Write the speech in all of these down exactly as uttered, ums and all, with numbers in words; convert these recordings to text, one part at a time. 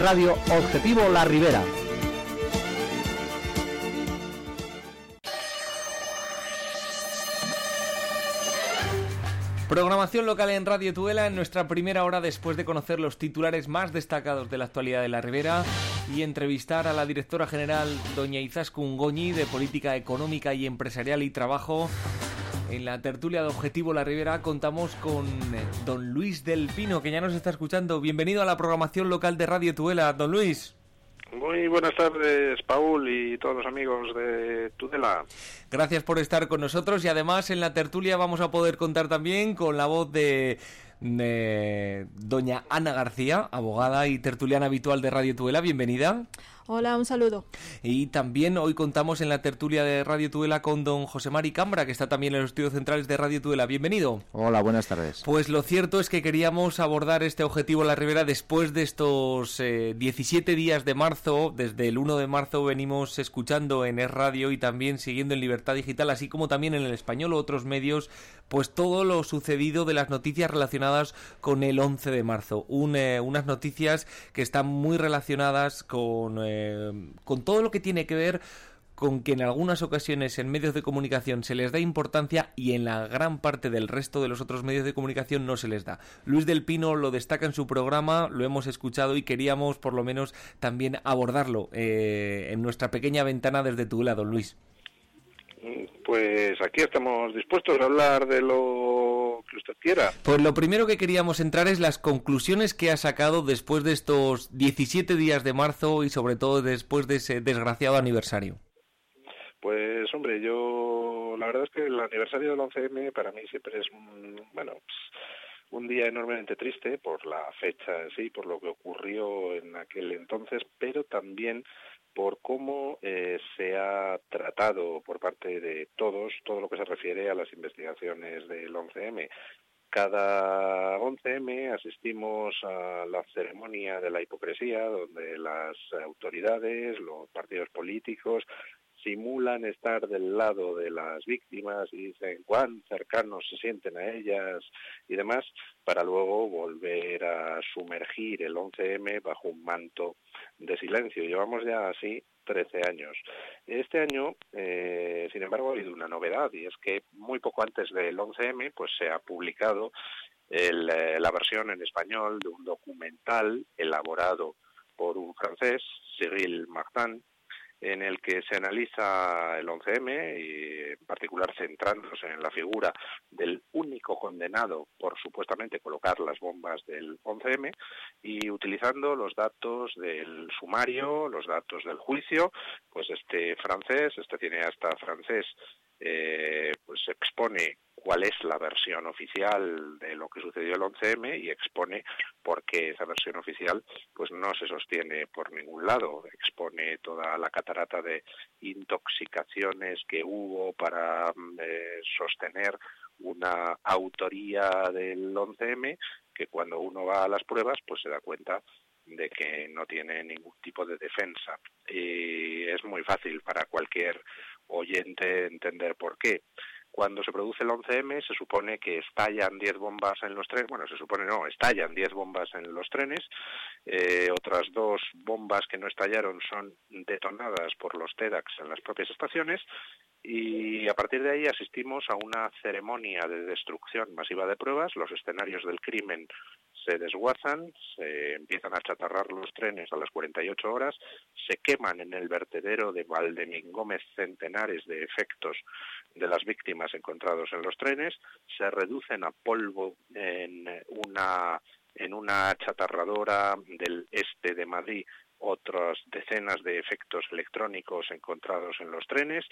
Radio Objetivo La Ribera. Programación local en Radio Tudela en nuestra primera hora después de conocer los titulares más destacados de la actualidad de La Ribera y entrevistar a la directora general doña Izaskun Goñi de Política Económica y Empresarial y Trabajo. En la tertulia de Objetivo La Ribera contamos con don Luis del Pino, que ya nos está escuchando. Bienvenido a la programación local de Radio Tudela, don Luis. Muy buenas tardes, Paul, y todos los amigos de Tudela. Gracias por estar con nosotros y además en la tertulia vamos a poder contar también con la voz de, de doña Ana García, abogada y tertuliana habitual de Radio Tudela. Bienvenida. Hola, un saludo. Y también hoy contamos en la tertulia de Radio Tudela con don José Mari Cambra, que está también en los estudios centrales de Radio Tudela. Bienvenido. Hola, buenas tardes. Pues lo cierto es que queríamos abordar este Objetivo La Ribera después de estos eh, diecisiete días de marzo. Desde el uno de marzo venimos escuchando en Es Radio y también siguiendo en Libertad Digital, así como también en El Español u otros medios, pues todo lo sucedido de las noticias relacionadas con el once de marzo. Un, eh, unas noticias que están muy relacionadas con... Eh, con todo lo que tiene que ver con que en algunas ocasiones en medios de comunicación se les da importancia y en la gran parte del resto de los otros medios de comunicación no se les da. Luis del Pino lo destaca en su programa, lo hemos escuchado y queríamos por lo menos también abordarlo eh, en nuestra pequeña ventana desde tu lado, Luis. Pues aquí estamos dispuestos a hablar de lo que usted quiera. Pues lo primero que queríamos entrar es las conclusiones que ha sacado después de estos diecisiete días de marzo y sobre todo después de ese desgraciado aniversario. Pues hombre, yo la verdad es que el aniversario del once eme para mí siempre es un, bueno, pues, un día enormemente triste por la fecha en sí, por lo que ocurrió en aquel entonces, pero también por cómo eh, se ha tratado por parte de todos todo lo que se refiere a las investigaciones del once eme. Cada once eme asistimos a la ceremonia de la hipocresía, donde las autoridades, los partidos políticos, simulan estar del lado de las víctimas y dicen cuán cercanos se sienten a ellas y demás, para luego volver a sumergir el once eme bajo un manto de silencio. Llevamos ya así trece años. Este año, eh, sin embargo, ha habido una novedad, y es que muy poco antes del once eme pues se ha publicado el, eh, la versión en español de un documental elaborado por un francés, Cyril Martin, en el que se analiza el once eme y en particular centrándose en la figura del único condenado por supuestamente colocar las bombas del once eme y utilizando los datos del sumario, los datos del juicio, pues este francés, este cineasta francés, eh, pues expone cuál es la versión oficial de lo que sucedió el once eme y expone por qué esa versión oficial pues no se sostiene por ningún lado. Expone toda la catarata de intoxicaciones que hubo para eh, sostener una autoría del once eme que cuando uno va a las pruebas pues se da cuenta de que no tiene ningún tipo de defensa. Y es muy fácil para cualquier oyente entender por qué. Cuando se produce el once eme se supone que estallan diez bombas en los trenes, bueno, se supone no, estallan diez bombas en los trenes, eh, otras dos bombas que no estallaron son detonadas por los TEDx en las propias estaciones y a partir de ahí asistimos a una ceremonia de destrucción masiva de pruebas, los escenarios del crimen se desguazan, se empiezan a chatarrar los trenes a las cuarenta y ocho horas, se queman en el vertedero de Valdemín Gómez centenares de efectos de las víctimas encontrados en los trenes, se reducen a polvo en una, en una chatarradora del este de Madrid otras decenas de efectos electrónicos encontrados en los trenes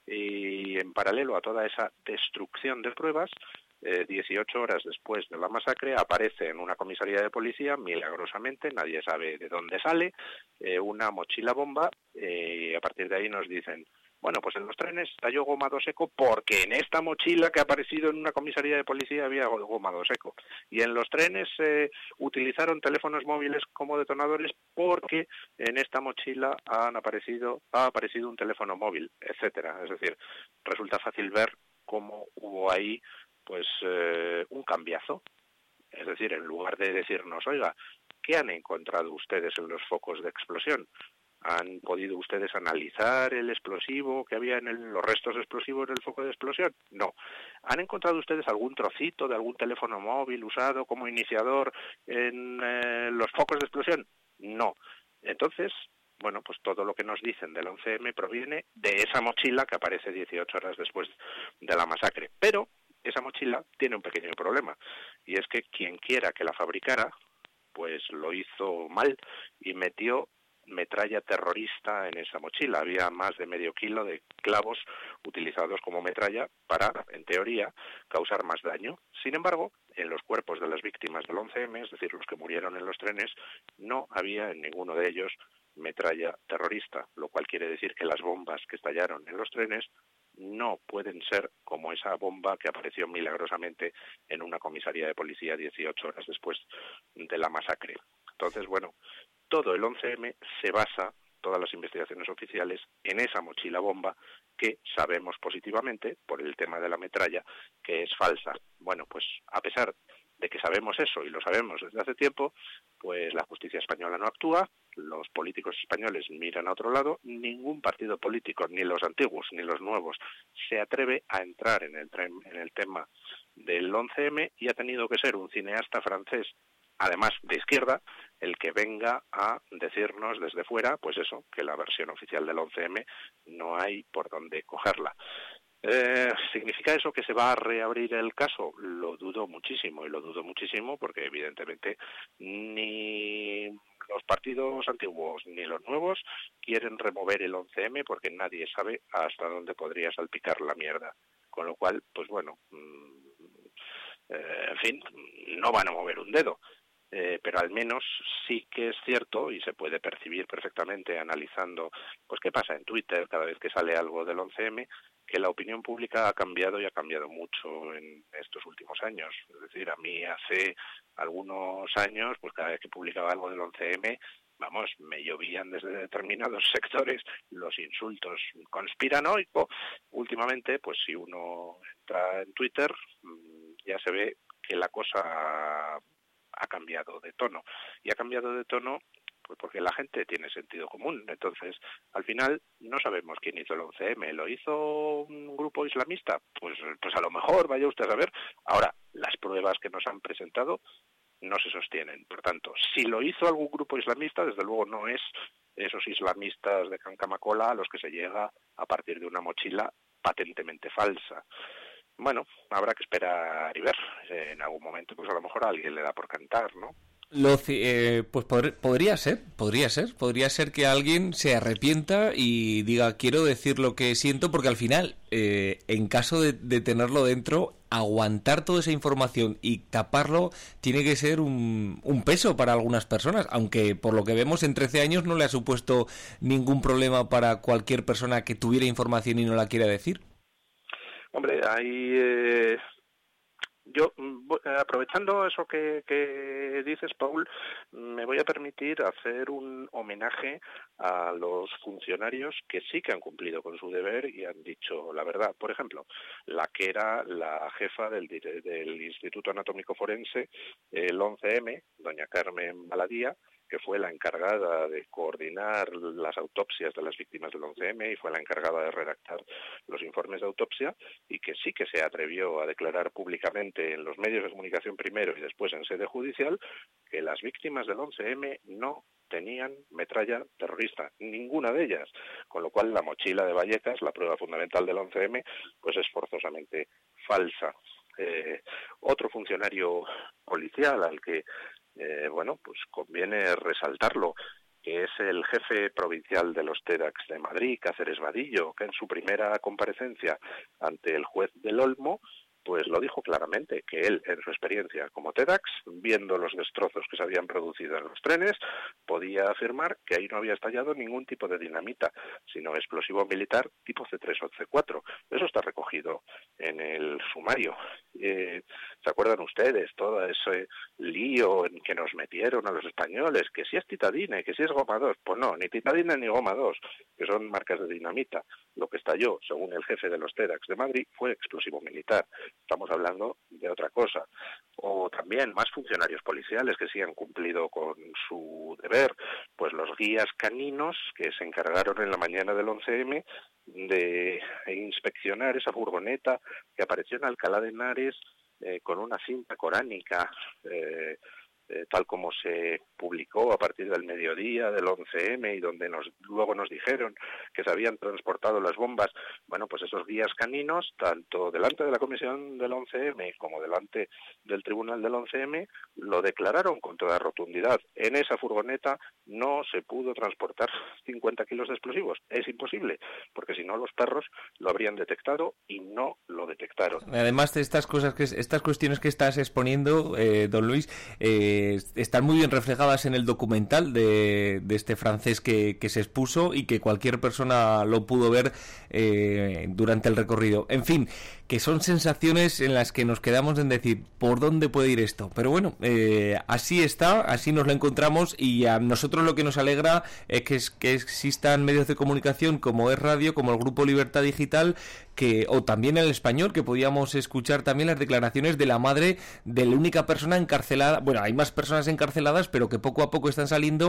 y en paralelo a toda esa destrucción de pruebas, Eh, dieciocho horas después de la masacre aparece en una comisaría de policía, milagrosamente, nadie sabe de dónde sale, eh, una mochila bomba eh, y a partir de ahí nos dicen, bueno, pues en los trenes estalló gomado seco porque en esta mochila que ha aparecido en una comisaría de policía había gomado seco. Y en los trenes eh, utilizaron teléfonos móviles como detonadores porque en esta mochila han aparecido, ha aparecido un teléfono móvil, etcétera. Es decir, resulta fácil ver cómo hubo ahí pues eh, un cambiazo. Es decir, en lugar de decirnos, oiga, ¿qué han encontrado ustedes en los focos de explosión? ¿Han podido ustedes analizar el explosivo que había en el, los restos explosivos en el foco de explosión? No. ¿Han encontrado ustedes algún trocito de algún teléfono móvil usado como iniciador en eh, los focos de explosión? No. Entonces, bueno, pues todo lo que nos dicen del once eme proviene de esa mochila que aparece dieciocho horas después de la masacre. Pero esa mochila tiene un pequeño problema, y es que quien quiera que la fabricara, pues lo hizo mal y metió metralla terrorista en esa mochila. Había más de medio kilo de clavos utilizados como metralla para, en teoría, causar más daño. Sin embargo, en los cuerpos de las víctimas del once eme, es decir, los que murieron en los trenes, no había en ninguno de ellos metralla terrorista, lo cual quiere decir que las bombas que estallaron en los trenes no pueden ser como esa bomba que apareció milagrosamente en una comisaría de policía dieciocho horas después de la masacre. Entonces, bueno, todo el once eme se basa, todas las investigaciones oficiales, en esa mochila bomba que sabemos positivamente, por el tema de la metralla, que es falsa. Bueno, pues a pesar de que sabemos eso, y lo sabemos desde hace tiempo, pues la justicia española no actúa, los políticos españoles miran a otro lado, ningún partido político, ni los antiguos ni los nuevos, se atreve a entrar en el, en el tema del once eme, y ha tenido que ser un cineasta francés, además de izquierda, el que venga a decirnos desde fuera, pues eso, que la versión oficial del once eme no hay por dónde cogerla. Eh, ¿Significa eso que se va a reabrir el caso? Lo dudo muchísimo, y lo dudo muchísimo porque evidentemente ni los partidos antiguos ni los nuevos quieren remover el once eme porque nadie sabe hasta dónde podría salpicar la mierda. Con lo cual, pues bueno, eh, en fin, no van a mover un dedo. Eh, pero al menos sí que es cierto, y se puede percibir perfectamente analizando pues qué pasa en Twitter cada vez que sale algo del once eme, que la opinión pública ha cambiado, y ha cambiado mucho en estos últimos años. Es decir, a mí hace algunos años, pues cada vez que publicaba algo del once eme, vamos, me llovían desde determinados sectores los insultos conspiranoico. Últimamente, pues si uno entra en Twitter, ya se ve que la cosa ha cambiado de tono, y ha cambiado de tono pues porque la gente tiene sentido común. Entonces, al final, no sabemos quién hizo el once eme. ¿Lo hizo un grupo islamista? Pues, pues a lo mejor, vaya usted a saber. Ahora, las pruebas que nos han presentado no se sostienen. Por tanto, si lo hizo algún grupo islamista, desde luego no es esos islamistas de Cancamacola a los que se llega a partir de una mochila patentemente falsa. Bueno, habrá que esperar y ver. En algún momento, pues a lo mejor a alguien le da por cantar, ¿no? Lo, eh, pues pod- podría ser, podría ser, podría ser que alguien se arrepienta y diga quiero decir lo que siento, porque al final, eh, en caso de, de tenerlo dentro, aguantar toda esa información y taparlo tiene que ser un, un peso para algunas personas, aunque por lo que vemos en trece años no le ha supuesto ningún problema para cualquier persona que tuviera información y no la quiera decir. Hombre, hay... Eh... Yo, aprovechando eso que, que dices, Paul, me voy a permitir hacer un homenaje a los funcionarios que sí que han cumplido con su deber y han dicho la verdad. Por ejemplo, la que era la jefa del, del Instituto Anatómico Forense, el once eme, doña Carmen Baladía, que fue la encargada de coordinar las autopsias de las víctimas del once eme y fue la encargada de redactar los informes de autopsia, y que sí que se atrevió a declarar públicamente en los medios de comunicación primero y después en sede judicial que las víctimas del once eme no tenían metralla terrorista, ninguna de ellas, con lo cual la mochila de Vallecas, la prueba fundamental del once eme, pues es forzosamente falsa. Eh, otro funcionario policial al que Eh, bueno, pues conviene resaltarlo, que es el jefe provincial de los TEDx de Madrid, Cáceres Vadillo, que en su primera comparecencia ante el juez del Olmo, pues lo dijo claramente, que él, en su experiencia como TEDx, viendo los destrozos que se habían producido en los trenes, podía afirmar que ahí no había estallado ningún tipo de dinamita, sino explosivo militar tipo ce tres o ce cuatro. Eso está recogido en el sumario. Eh, ¿Se acuerdan ustedes todo ese lío en que nos metieron a los españoles? Que si es titadina y que si es goma dos. Pues no, ni titadina ni goma dos, que son marcas de dinamita. Lo que estalló, según el jefe de los TEDx de Madrid, fue explosivo militar. estamos hablando de otra cosa. O también más funcionarios policiales que sí han cumplido con su deber, pues los guías caninos que se encargaron en la mañana del once eme de inspeccionar esa furgoneta que apareció en Alcalá de Henares eh, con una cinta coránica, eh, eh, tal como se publicó a partir del mediodía del once eme y donde nos luego nos dijeron que se habían transportado las bombas. Bueno, pues esos guías caninos, tanto delante de la comisión del once eme como delante del tribunal del once eme, lo declararon con toda rotundidad. En esa furgoneta no se pudo transportar cincuenta kilos de explosivos. Es imposible, porque si no los perros lo habrían detectado y no lo detectaron. Además de estas cosas, que estas cuestiones que estás exponiendo, eh, don Luis, eh, están muy bien reflejadas en el documental de, de este francés que, que se expuso y que cualquier persona lo pudo ver eh, durante el recorrido. En fin, que son sensaciones en las que nos quedamos en decir ¿por dónde puede ir esto? Pero bueno, eh, así está, así nos lo encontramos, y a nosotros lo que nos alegra es que, es que existan medios de comunicación como Es Radio, como el Grupo Libertad Digital, que o también El Español, que podíamos escuchar también las declaraciones de la madre de la única persona encarcelada. Bueno, hay más personas encarceladas, pero que poco a poco están saliendo,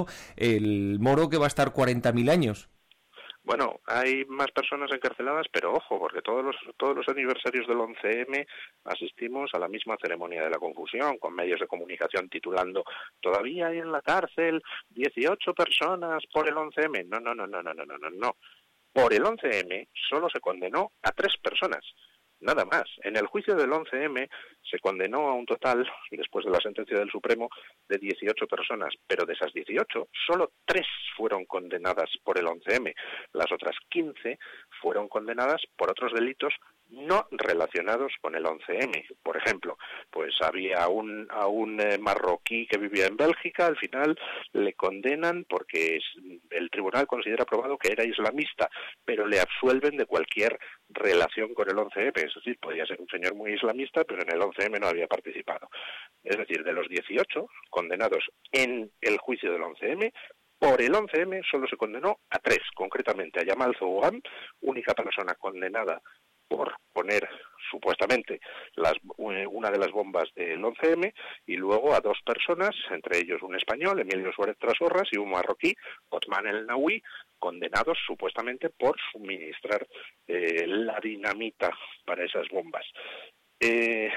el moro que va a estar cuarenta mil años. Bueno, hay más personas encarceladas, pero ojo, porque todos los todos los aniversarios del once eme asistimos a la misma ceremonia de la confusión, con medios de comunicación titulando «Todavía hay en la cárcel dieciocho personas por el once eme». No, no, no, no, no, no, no, no. Por el once eme solo se condenó a tres personas. Nada más. En el juicio del once eme se condenó a un total, después de la sentencia del Supremo, de dieciocho personas, pero de esas dieciocho, solo tres fueron condenadas por el once eme. Las otras quince fueron condenadas por otros delitos no relacionados con el once eme. Por ejemplo, pues había un, a un eh, marroquí que vivía en Bélgica, al final le condenan porque es, el tribunal considera probado que era islamista, pero le absuelven de cualquier relación con el once eme. Es decir, podía ser un señor muy islamista, pero en el once eme no había participado. Es decir, de los dieciocho condenados en el juicio del once eme, por el once eme solo se condenó a tres, concretamente a Yamal Zouham, única persona condenada por poner supuestamente las, una de las bombas del once eme, y luego a dos personas, entre ellos un español, Emilio Suárez Trasorras, y un marroquí, Othman El Naoui, condenados supuestamente por suministrar eh, la dinamita para esas bombas. Eh,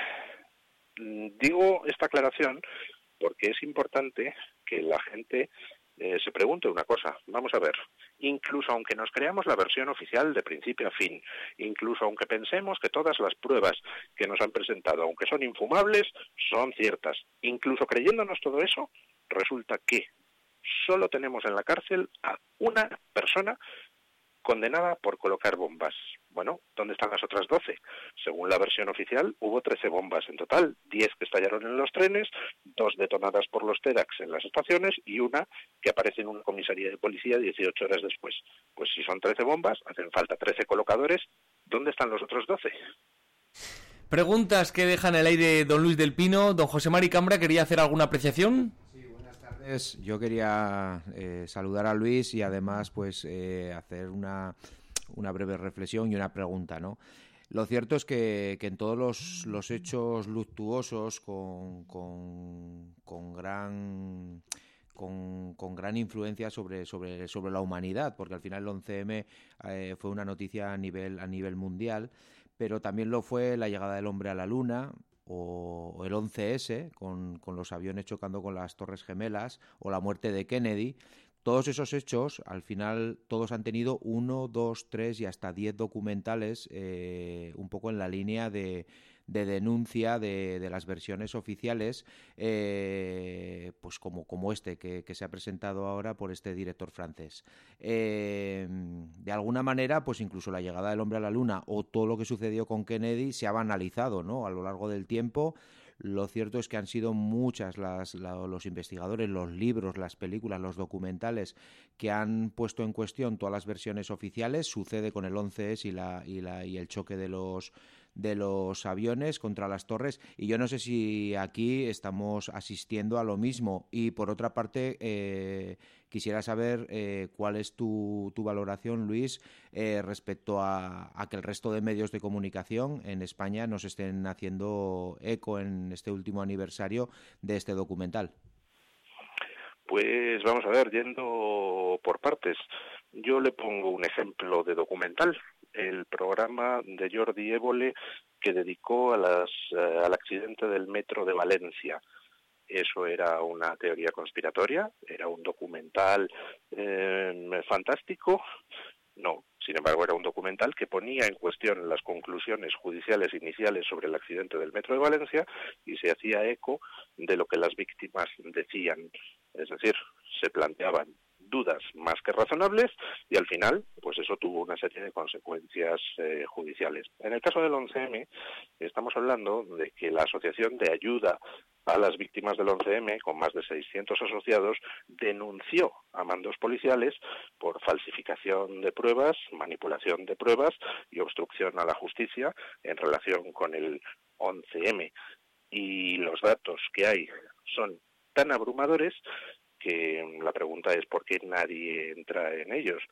digo esta aclaración porque es importante que la gente eh, se pregunte una cosa. Vamos a ver, incluso aunque nos creamos la versión oficial de principio a fin, incluso aunque pensemos que todas las pruebas que nos han presentado, aunque son infumables, son ciertas, incluso creyéndonos todo eso, resulta que solo tenemos en la cárcel a una persona condenada por colocar bombas. Bueno, ¿dónde están las otras doce? Según la versión oficial, hubo trece bombas en total, diez que estallaron en los trenes, dos detonadas por los TEDx en las estaciones y una que aparece en una comisaría de policía dieciocho horas después. Pues si son trece bombas, hacen falta trece colocadores. ¿Dónde están los otros doce? Preguntas que dejan el aire don Luis del Pino. Don José Mari Cambra, ¿quería hacer alguna apreciación? Yo quería eh, saludar a Luis y además pues eh, hacer una, una breve reflexión y una pregunta, ¿no? Lo cierto es que, que en todos los, los hechos luctuosos con, con, con gran con, con gran influencia sobre, sobre, sobre la humanidad, porque al final el once eme eh, fue una noticia a nivel, a nivel mundial, pero también lo fue la llegada del hombre a la luna, o el once ese, con, con los aviones chocando con las Torres Gemelas, o la muerte de Kennedy. Todos esos hechos, al final, todos han tenido uno, dos, tres y hasta diez documentales, eh, un poco en la línea de, de denuncia de, de las versiones oficiales, eh, pues como, como este que, que se ha presentado ahora por este director francés. Eh, de alguna manera, pues incluso la llegada del hombre a la luna o todo lo que sucedió con Kennedy se ha banalizado, ¿no?, a lo largo del tiempo. Lo cierto es que han sido muchas las, la, los investigadores, los libros, las películas, los documentales que han puesto en cuestión todas las versiones oficiales. Sucede con el once ese y, la, y, la, y el choque de los, de los aviones contra las torres, y yo no sé si aquí estamos asistiendo a lo mismo. Y por otra parte, eh, quisiera saber eh, cuál es tu, tu valoración, Luis, eh, respecto a, a que el resto de medios de comunicación en España nos estén haciendo eco en este último aniversario de este documental. Pues vamos a ver, yendo por partes. Yo le pongo un ejemplo de documental, el programa de Jordi Évole que dedicó a las, uh, al accidente del metro de Valencia. Eso era una teoría conspiratoria, era un documental eh, fantástico. No, sin embargo, era un documental que ponía en cuestión las conclusiones judiciales iniciales sobre el accidente del metro de Valencia y se hacía eco de lo que las víctimas decían. Es decir, se planteaban dudas más que razonables y al final, pues eso tuvo una serie de consecuencias eh, judiciales. En el caso del once eme, estamos hablando de que la Asociación de Ayuda a las Víctimas del once eme, con más de seiscientos asociados, denunció a mandos policiales por falsificación de pruebas, manipulación de pruebas y obstrucción a la justicia en relación con el once eme. Y los datos que hay son tan abrumadores que la pregunta es por qué nadie entra en ellos.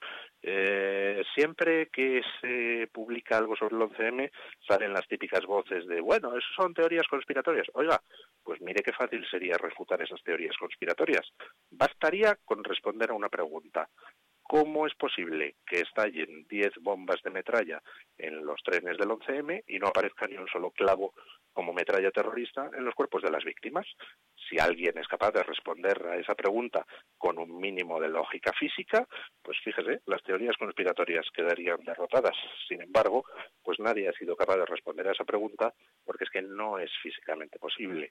Eh, siempre que se publica algo sobre el once eme salen las típicas voces de, bueno, eso son teorías conspiratorias. Oiga, pues mire qué fácil sería refutar esas teorías conspiratorias. Bastaría con responder a una pregunta. ¿Cómo es posible que estallen diez bombas de metralla en los trenes del once eme y no aparezca ni un solo clavo como metralla terrorista en los cuerpos de las víctimas? Si alguien es capaz de responder a esa pregunta con un mínimo de lógica física, pues fíjese, las teorías conspiratorias quedarían derrotadas. Sin embargo, pues nadie ha sido capaz de responder a esa pregunta porque es que no es físicamente posible.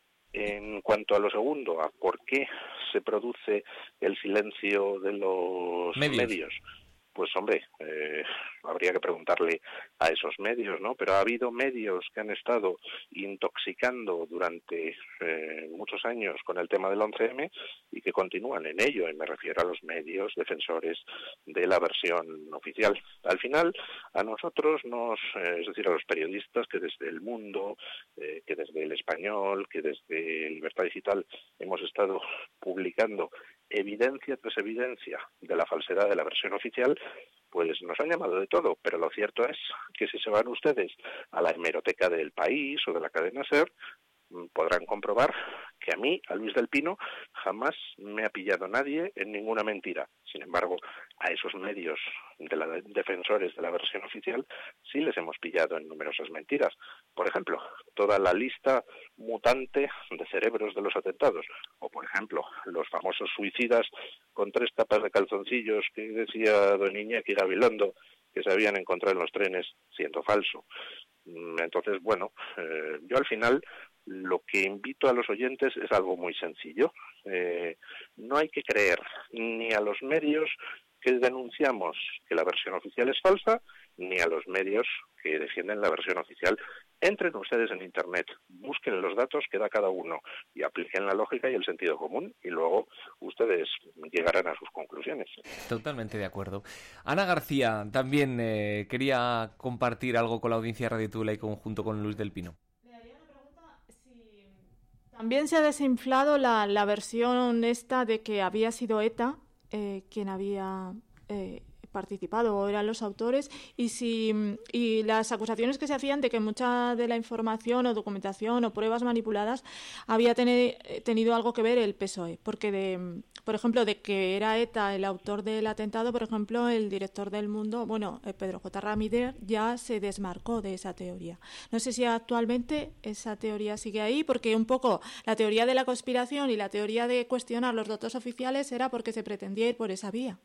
En cuanto a lo segundo, a por qué se produce el silencio de los medios, medios pues hombre, eh, habría que preguntarle a esos medios, ¿no? Pero ha habido medios que han estado intoxicando durante eh, muchos años con el tema del once eme y que continúan en ello, y me refiero a los medios defensores de la versión oficial. Al final, a nosotros, nos, eh, es decir, a los periodistas que desde El Mundo, eh, que desde El Español, que desde Libertad Digital hemos estado publicando evidencia tras evidencia de la falsedad de la versión oficial, pues nos han llamado de todo, pero lo cierto es que si se van ustedes a la hemeroteca del País o de la cadena SER, podrán comprobar que a mí, a Luis del Pino, jamás me ha pillado nadie en ninguna mentira. Sin embargo, a esos medios de la, defensores de la versión oficial sí les hemos pillado en numerosas mentiras. Por ejemplo, toda la lista mutante de cerebros de los atentados, o por ejemplo, los famosos suicidas con tres tapas de calzoncillos que decía don Iñaki Gabilondo que se habían encontrado en los trenes, siendo falso. Entonces, bueno, eh, yo al final lo que invito a los oyentes es algo muy sencillo. Eh, no hay que creer ni a los medios que denunciamos que la versión oficial es falsa, ni a los medios que defienden la versión oficial. Entren ustedes en Internet, busquen los datos que da cada uno y apliquen la lógica y el sentido común y luego ustedes llegarán a sus conclusiones. Totalmente de acuerdo. Ana García también eh, quería compartir algo con la audiencia de Radio Tula y conjunto con Luis del Pino. Le haría una pregunta, si también se ha desinflado la, la versión esta de que había sido ETA eh, quien había eh, participado o eran los autores, y si y las acusaciones que se hacían de que mucha de la información o documentación o pruebas manipuladas había tene, tenido algo que ver el P S O E, porque de por ejemplo de que era ETA el autor del atentado, por ejemplo el director del Mundo, bueno, Pedro J. Ramírez, ya se desmarcó de esa teoría. No sé si actualmente esa teoría sigue ahí, porque un poco la teoría de la conspiración y la teoría de cuestionar los datos oficiales era porque se pretendía ir por esa vía.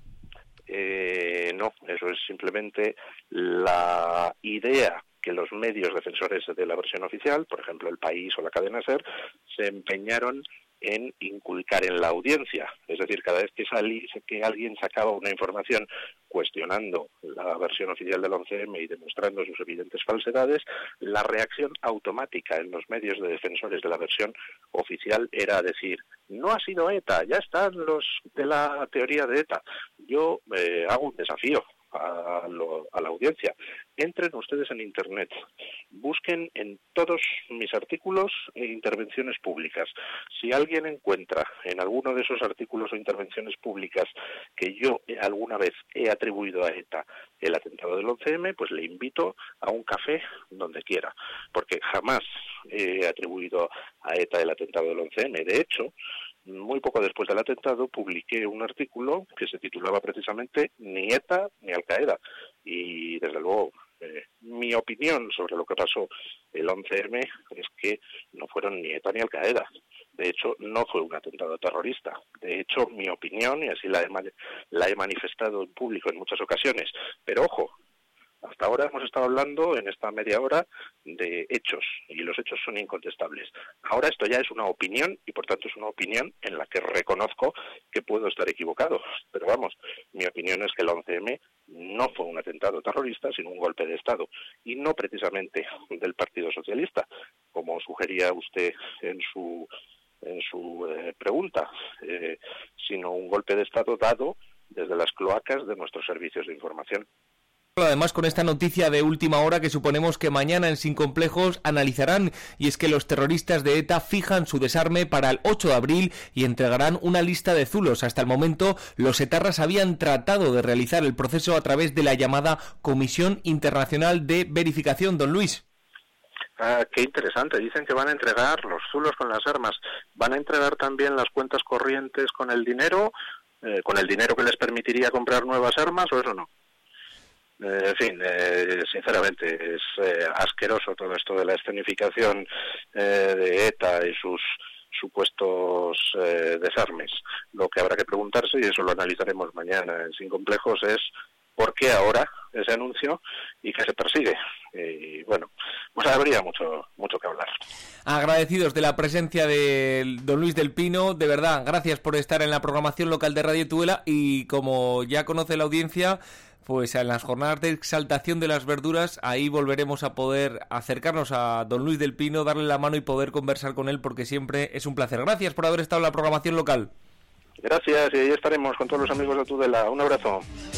Eh, no, eso es simplemente la idea que los medios defensores de la versión oficial, por ejemplo El País o la cadena SER, se empeñaron en inculcar en la audiencia. Es decir, cada vez que, salí, que alguien sacaba una información cuestionando la versión oficial del once eme y demostrando sus evidentes falsedades, la reacción automática en los medios de defensores de la versión oficial era decir: no ha sido ETA, ya están los de la teoría de ETA. Yo eh, hago un desafío a, lo, a la audiencia. Entren ustedes en Internet, busquen en todos mis artículos e intervenciones públicas. Si alguien encuentra en alguno de esos artículos o intervenciones públicas que yo alguna vez he atribuido a ETA el atentado del once eme, pues le invito a un café donde quiera, porque jamás he atribuido a ETA el atentado del once eme. De hecho, muy poco después del atentado publiqué un artículo que se titulaba precisamente Ni ETA ni Al Qaeda, y desde luego eh, mi opinión sobre lo que pasó el once eme es que no fueron ni ETA ni Al Qaeda. De hecho, no fue un atentado terrorista. De hecho, mi opinión, y así la he, la he manifestado en público en muchas ocasiones, pero ojo, hasta ahora hemos estado hablando en esta media hora de hechos, y los hechos son incontestables. Ahora esto ya es una opinión, y por tanto es una opinión en la que reconozco que puedo estar equivocado. Pero vamos, mi opinión es que el once eme no fue un atentado terrorista, sino un golpe de Estado, y no precisamente del Partido Socialista, como sugería usted en su en su eh, pregunta, eh, sino un golpe de Estado dado desde las cloacas de nuestros servicios de información. Además, con esta noticia de última hora que suponemos que mañana en Sin Complejos analizarán, y es que los terroristas de ETA fijan su desarme para el ocho de abril y entregarán una lista de zulos. Hasta el momento, los etarras habían tratado de realizar el proceso a través de la llamada Comisión Internacional de Verificación. Don Luis. Ah, qué interesante. Dicen que van a entregar los zulos con las armas. ¿Van a entregar también las cuentas corrientes con el dinero, eh, con el dinero que les permitiría comprar nuevas armas, o eso no? Eh, en fin, eh, sinceramente es eh, asqueroso todo esto de la escenificación eh, de ETA y sus supuestos eh, desarmes. Lo que habrá que preguntarse, y eso lo analizaremos mañana en Sin Complejos, es ¿por qué ahora ese anuncio y qué se persigue? Y bueno, pues habría mucho mucho que hablar. Agradecidos de la presencia de don Luis del Pino, de verdad, gracias por estar en la programación local de Radio Tudela, y como ya conoce la audiencia, pues en las jornadas de exaltación de las verduras, ahí volveremos a poder acercarnos a don Luis del Pino, darle la mano y poder conversar con él, porque siempre es un placer. Gracias por haber estado en la programación local. Gracias, y ahí estaremos con todos los amigos de Tudela. Un abrazo.